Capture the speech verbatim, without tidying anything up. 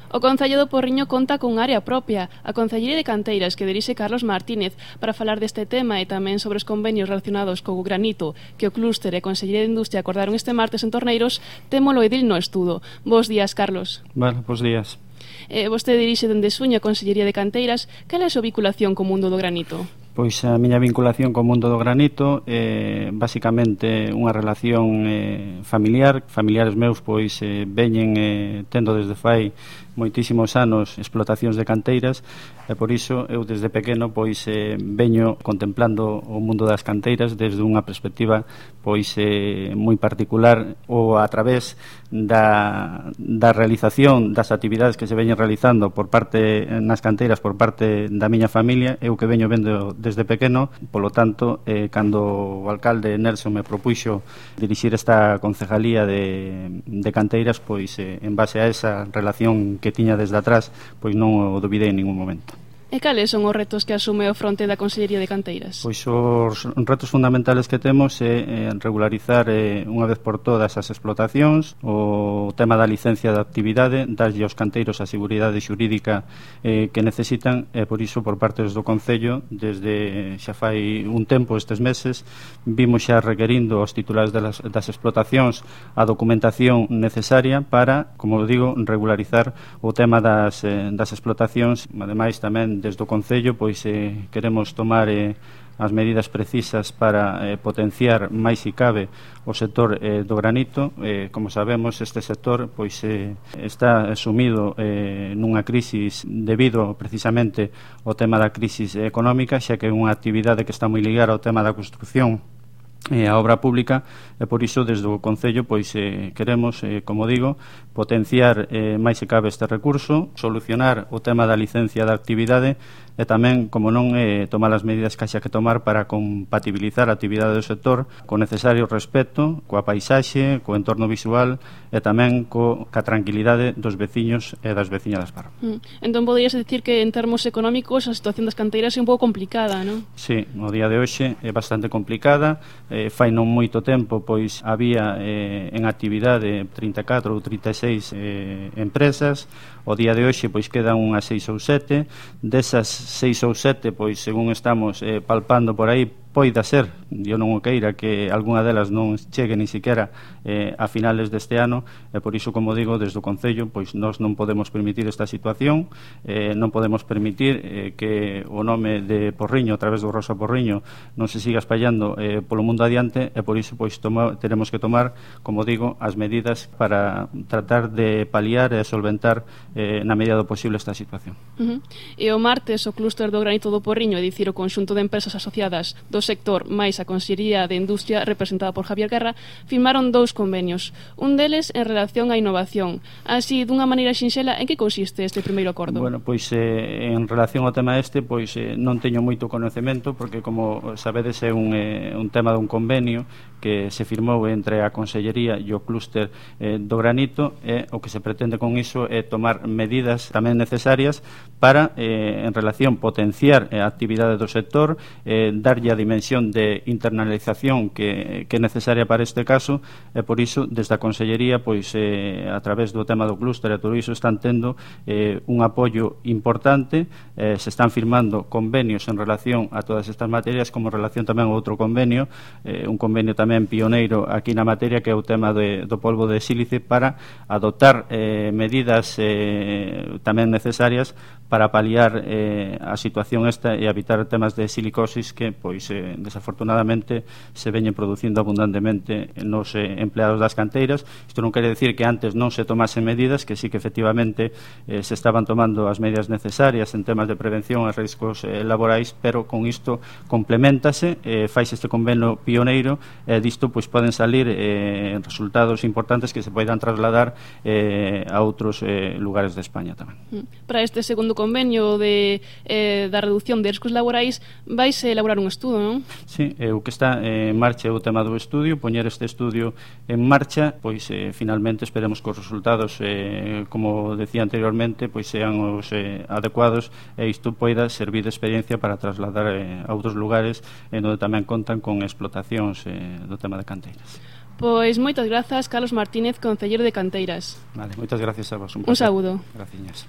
O Concello do Porriño conta cun área propia, a Concellería de Canteiras, que dirixe Carlos Martínez, para falar deste tema e tamén sobre os convenios relacionados co granito que o Clúster e a Consellería de Industria acordaron este martes en Torneiros. Témolo edil no estudo. Bos días, Carlos. Vale, bos días. Eh, vostede dirixe dende Suño a Consellería de Canteiras. Cal é a súa vinculación co mundo do granito? Pois a miña vinculación co mundo do granito é basicamente unha relación eh, familiar. Familiares meus pois eh, veñen eh, tendo desde fai moitísimos anos explotacións de canteiras e por iso eu desde pequeno pois eh, veño contemplando o mundo das canteiras desde unha perspectiva pois eh, moi particular ou a través da, da realización das actividades que se veñen realizando por parte nas canteiras por parte da miña familia. Eu que veño vendo desde pequeno, polo tanto eh, cando o alcalde Nelson me propuxo dirixir esta concejalía de, de canteiras, pois eh, en base a esa relación que tiña desde atrás, pois non o duvidei en ningún momento. E cales son os retos que asume o fronte da Consellería de Canteiras? Pois os retos fundamentales que temos é eh, regularizar eh, unha vez por todas as explotacións, o tema da licencia de actividade, darlle aos canteiros a seguridade xurídica eh, que necesitan, e por iso por parte do Concello, desde xa fai un tempo, estes meses, vimos xa requerindo aos titulares das, das explotacións a documentación necesaria para, como digo, regularizar o tema das, eh, das explotacións. Ademais, tamén desde o Concello pois eh, queremos tomar eh, as medidas precisas para eh, potenciar máis se cabe o sector eh, do granito. Eh, como sabemos, este sector pois eh, está sumido eh, nunha crisis debido precisamente ao tema da crisis económica, xa que é unha actividade que está moi ligada ao tema da construción e a obra pública, e por iso desde o Concello pois eh, queremos, eh, como digo, potenciar eh, máis se cabe este recurso, solucionar o tema da licencia da actividade e tamén, como non, eh, tomar as medidas que haxa que tomar para compatibilizar a actividade do sector co necesario respeto, coa paisaxe, co entorno visual e tamén co, ca tranquilidade dos veciños e das veciñas das parroquias. Mm. Entón poderías decir que en termos económicos a situación das canteiras é un pouco complicada, non? Sí, no día de hoxe é bastante complicada. Eh, fai non moito tempo pois había eh, en actividade trinta e catro ou trinta e seis eh, empresas. O día de hoxe pois quedan unhas seis ou sete. Desas seis ou sete, pois según estamos eh, palpando por aí, poida ser, eu non o queira, que algunha delas non chegue ni siquiera eh, a finales deste ano, e por iso, como digo, desde o Concello pois nós non podemos permitir esta situación, eh, non podemos permitir eh, que o nome de Porriño, a través do Rosa Porriño, non se siga espallando eh, polo mundo adiante, e por iso pois toma, teremos que tomar, como digo, as medidas para tratar de paliar e solventar eh, na medida do posible esta situación. Uh-huh. E o martes o Clúster do Granito do Porriño, é dicir, o conxunto de empresas asociadas do sector máis a Consellería de Industria representada por Javier Guerra, firmaron dous convenios, un deles en relación á innovación. Así, dunha maneira sinxela, en que consiste este primeiro acordo? Bueno, pois eh, en relación ao tema este, pois eh, non teño moito conocemento, porque como sabedes é un, eh, un tema dun convenio que se firmou entre a Consellería e o Clúster eh, do Granito, e o que se pretende con iso é tomar medidas tamén necesarias para, eh, en relación, potenciar a actividade do sector, eh, darlle a dimensión de internalización que, que é necesaria para este caso, e por iso desde a Consellería pois eh, a través do tema do clúster e todo iso están tendo eh, un apoio importante, eh, se están firmando convenios en relación a todas estas materias, como en relación tamén a outro convenio, eh, un convenio tamén pioneiro aquí na materia, que é o tema de, do polvo de sílice, para adoptar eh, medidas eh, tamén necesarias para paliar eh, a situación esta e evitar temas de silicosis que pois eh, desafortunadamente se veñen producindo abundantemente nos eh, empleados das canteiras. Isto non quere decir que antes non se tomasen medidas, que sí que efectivamente eh, se estaban tomando as medidas necesarias en temas de prevención a riscos eh, laborais, pero con isto complementase, eh, faise este convenio pioneiro, e eh, disto pois poden salir eh, resultados importantes que se poidan trasladar eh, a outros eh, lugares de España tamén. Para este segundo convenio de, eh, da reducción de riscos laborais, vais elaborar un estudo, non? Sí, eh, o que está en marcha é o tema do estudio, poñer este estudio en marcha, pois eh, finalmente esperemos que os resultados, eh, como decía anteriormente, pois sean os eh, adecuados, e isto poida servir de experiencia para trasladar eh, a outros lugares en onde tamén contan con explotacións eh, do tema de canteiras. Pois moitas grazas, Carlos Martínez, concelleiro de Canteiras. Vale, moitas gracias a vos. Un, un saúdo. Graciñas.